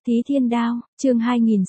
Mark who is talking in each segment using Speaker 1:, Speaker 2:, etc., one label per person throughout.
Speaker 1: Thí Thiên Đao, chương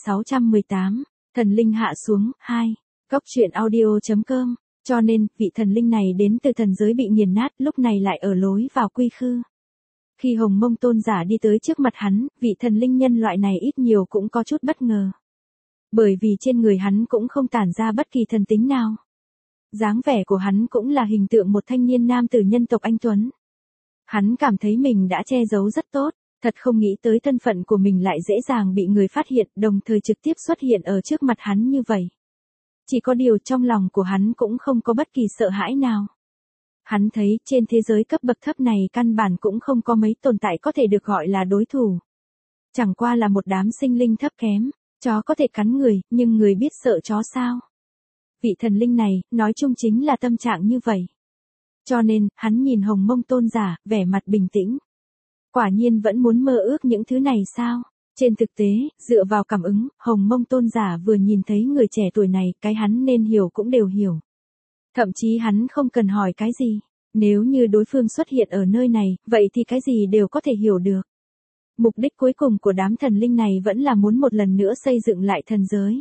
Speaker 1: 2618, thần linh hạ xuống, 2, Cốc truyện audio.com, cho nên, vị thần linh này đến từ thần giới bị nghiền nát, lúc này lại ở lối vào quy khư. Khi Hồng Mông tôn giả đi tới trước mặt hắn, vị thần linh nhân loại này ít nhiều cũng có chút bất ngờ. Bởi vì trên người hắn cũng không tản ra bất kỳ thần tính nào. Dáng vẻ của hắn cũng là hình tượng một thanh niên nam tử nhân tộc anh tuấn. Hắn cảm thấy mình đã che giấu rất tốt, thật không nghĩ tới thân phận của mình lại dễ dàng bị người phát hiện, đồng thời trực tiếp xuất hiện ở trước mặt hắn như vậy. Chỉ có điều trong lòng của hắn cũng không có bất kỳ sợ hãi nào. Hắn thấy trên thế giới cấp bậc thấp này căn bản cũng không có mấy tồn tại có thể được gọi là đối thủ. Chẳng qua là một đám sinh linh thấp kém, chó có thể cắn người, nhưng người biết sợ chó sao? Vị thần linh này, nói chung chính là tâm trạng như vậy. Cho nên, hắn nhìn Hồng Mông tôn giả, vẻ mặt bình tĩnh. Quả nhiên vẫn muốn mơ ước những thứ này sao? Trên thực tế, dựa vào cảm ứng, Hồng Mông tôn giả vừa nhìn thấy người trẻ tuổi này, cái hắn nên hiểu cũng đều hiểu. Thậm chí hắn không cần hỏi cái gì. Nếu như đối phương xuất hiện ở nơi này, vậy thì cái gì đều có thể hiểu được. Mục đích cuối cùng của đám thần linh này vẫn là muốn một lần nữa xây dựng lại thần giới.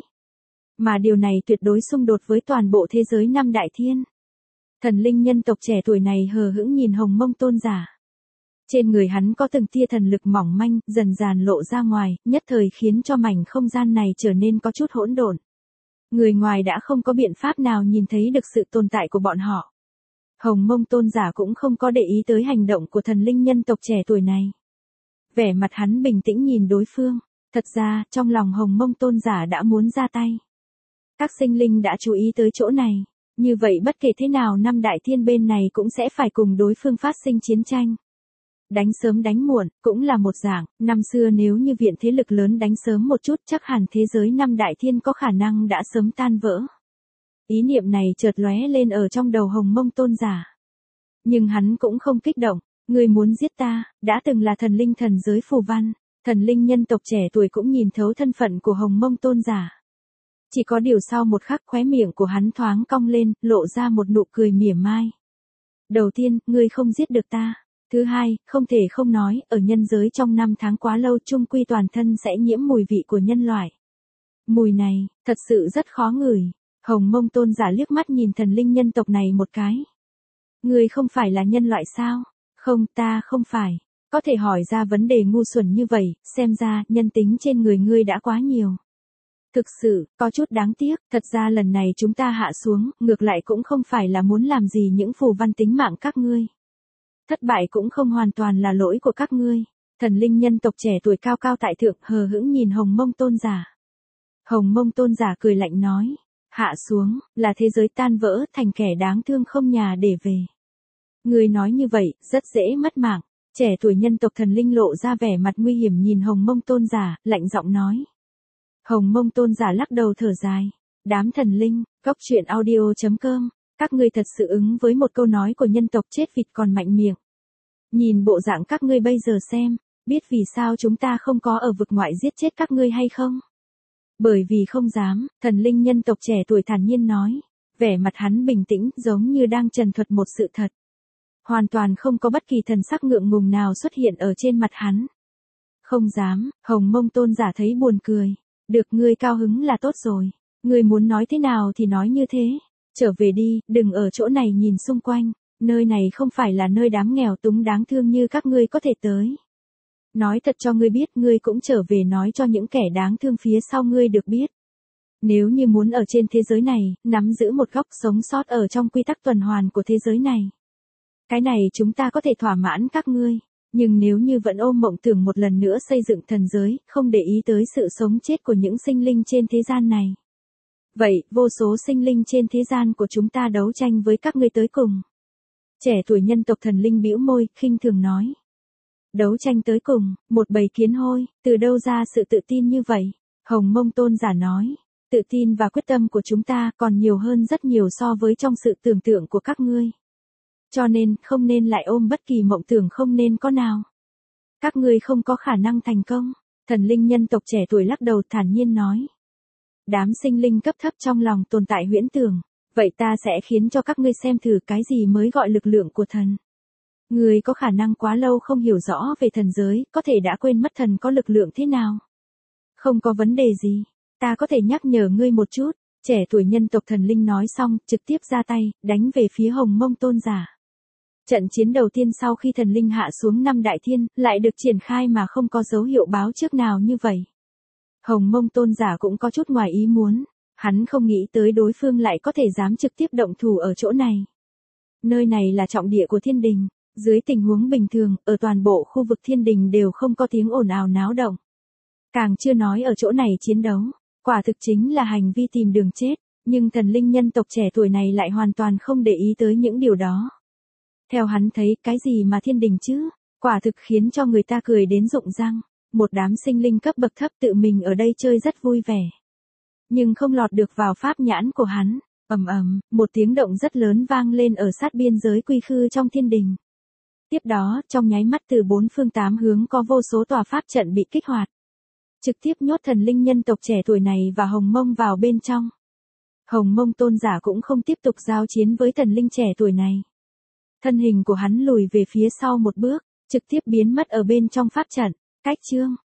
Speaker 1: Mà điều này tuyệt đối xung đột với toàn bộ thế giới năm đại thiên. Thần linh nhân tộc trẻ tuổi này hờ hững nhìn Hồng Mông tôn giả. Trên người hắn có từng tia thần lực mỏng manh, dần dần lộ ra ngoài, nhất thời khiến cho mảnh không gian này trở nên có chút hỗn độn. Người ngoài đã không có biện pháp nào nhìn thấy được sự tồn tại của bọn họ. Hồng Mông tôn giả cũng không có để ý tới hành động của thần linh nhân tộc trẻ tuổi này. Vẻ mặt hắn bình tĩnh nhìn đối phương, thật ra, trong lòng Hồng Mông tôn giả đã muốn ra tay. Các sinh linh đã chú ý tới chỗ này, như vậy bất kể thế nào năm đại thiên bên này cũng sẽ phải cùng đối phương phát sinh chiến tranh. Đánh sớm đánh muộn, cũng là một dạng, năm xưa nếu như viện thế lực lớn đánh sớm một chút chắc hẳn thế giới năm đại thiên có khả năng đã sớm tan vỡ. Ý niệm này chợt lóe lên ở trong đầu Hồng Mông tôn giả. Nhưng hắn cũng không kích động, người muốn giết ta, đã từng là thần linh thần giới phù văn, thần linh nhân tộc trẻ tuổi cũng nhìn thấu thân phận của Hồng Mông tôn giả. Chỉ có điều sau một khắc khóe miệng của hắn thoáng cong lên, lộ ra một nụ cười mỉa mai. Đầu tiên, ngươi không giết được ta. Thứ hai, không thể không nói, ở nhân giới trong 5 tháng quá lâu chung quy toàn thân sẽ nhiễm mùi vị của nhân loại. Mùi này, thật sự rất khó ngửi. Hồng Mông tôn giả liếc mắt nhìn thần linh nhân tộc này một cái. Ngươi không phải là nhân loại sao? Không, ta không phải. Có thể hỏi ra vấn đề ngu xuẩn như vậy, xem ra nhân tính trên người ngươi đã quá nhiều. Thực sự, có chút đáng tiếc, thật ra lần này chúng ta hạ xuống, ngược lại cũng không phải là muốn làm gì những phù văn tính mạng các ngươi. Thất bại cũng không hoàn toàn là lỗi của các ngươi. Thần linh nhân tộc trẻ tuổi cao cao tại thượng hờ hững nhìn Hồng Mông tôn giả. Hồng Mông tôn giả cười lạnh nói, hạ xuống, là thế giới tan vỡ thành kẻ đáng thương không nhà để về. Ngươi nói như vậy, rất dễ mất mạng. Trẻ tuổi nhân tộc thần linh lộ ra vẻ mặt nguy hiểm nhìn Hồng Mông tôn giả, lạnh giọng nói. Hồng Mông tôn giả lắc đầu thở dài. Đám thần linh, Cốc truyện audio.com, các ngươi thật sự ứng với một câu nói của nhân tộc chết vịt còn mạnh miệng. Nhìn bộ dạng các ngươi bây giờ xem, biết vì sao chúng ta không có ở vực ngoại giết chết các ngươi hay không? Bởi vì không dám, thần linh nhân tộc trẻ tuổi thản nhiên nói. Vẻ mặt hắn bình tĩnh giống như đang trần thuật một sự thật. Hoàn toàn không có bất kỳ thần sắc ngượng ngùng nào xuất hiện ở trên mặt hắn. Không dám, Hồng Mông tôn giả thấy buồn cười. Được, ngươi cao hứng là tốt rồi. Ngươi muốn nói thế nào thì nói như thế. Trở về đi, đừng ở chỗ này nhìn xung quanh. Nơi này không phải là nơi đám nghèo túng đáng thương như các ngươi có thể tới. Nói thật cho ngươi biết, ngươi cũng trở về nói cho những kẻ đáng thương phía sau ngươi được biết. Nếu như muốn ở trên thế giới này, nắm giữ một góc sống sót ở trong quy tắc tuần hoàn của thế giới này. Cái này chúng ta có thể thỏa mãn các ngươi. Nhưng nếu như vẫn ôm mộng tưởng một lần nữa xây dựng thần giới, không để ý tới sự sống chết của những sinh linh trên thế gian này. Vậy, vô số sinh linh trên thế gian của chúng ta đấu tranh với các ngươi tới cùng. Trẻ tuổi nhân tộc thần linh bĩu môi, khinh thường nói. Đấu tranh tới cùng, một bầy kiến hôi, từ đâu ra sự tự tin như vậy? Hồng Mông tôn giả nói. Tự tin và quyết tâm của chúng ta còn nhiều hơn rất nhiều so với trong sự tưởng tượng của các ngươi. Cho nên, không nên lại ôm bất kỳ mộng tưởng không nên có nào. Các ngươi không có khả năng thành công. Thần linh nhân tộc trẻ tuổi lắc đầu thản nhiên nói. Đám sinh linh cấp thấp trong lòng tồn tại huyễn tưởng. Vậy ta sẽ khiến cho các ngươi xem thử cái gì mới gọi lực lượng của thần. Ngươi có khả năng quá lâu không hiểu rõ về thần giới, có thể đã quên mất thần có lực lượng thế nào. Không có vấn đề gì. Ta có thể nhắc nhở ngươi một chút. Trẻ tuổi nhân tộc thần linh nói xong, trực tiếp ra tay, đánh về phía Hồng Mông tôn giả. Trận chiến đầu tiên sau khi thần linh hạ xuống 5 đại thiên, lại được triển khai mà không có dấu hiệu báo trước nào như vậy. Hồng Mông tôn giả cũng có chút ngoài ý muốn. Hắn không nghĩ tới đối phương lại có thể dám trực tiếp động thủ ở chỗ này. Nơi này là trọng địa của thiên đình. Dưới tình huống bình thường, ở toàn bộ khu vực thiên đình đều không có tiếng ồn ào náo động. Càng chưa nói ở chỗ này chiến đấu. Quả thực chính là hành vi tìm đường chết. Nhưng thần linh nhân tộc trẻ tuổi này lại hoàn toàn không để ý tới những điều đó. Theo hắn thấy cái gì mà thiên đình chứ? Quả thực khiến cho người ta cười đến rụng răng. Một đám sinh linh cấp bậc thấp tự mình ở đây chơi rất vui vẻ. Nhưng không lọt được vào pháp nhãn của hắn. Ầm ầm, một tiếng động rất lớn vang lên ở sát biên giới quy khư trong thiên đình. Tiếp đó, trong nháy mắt từ 4 phương 8 hướng có vô số tòa pháp trận bị kích hoạt. Trực tiếp nhốt thần linh nhân tộc trẻ tuổi này và Hồng Mông vào bên trong. Hồng Mông tôn giả cũng không tiếp tục giao chiến với thần linh trẻ tuổi này. Thân hình của hắn lùi về phía sau một bước, trực tiếp biến mất ở bên trong pháp trận. Cách chương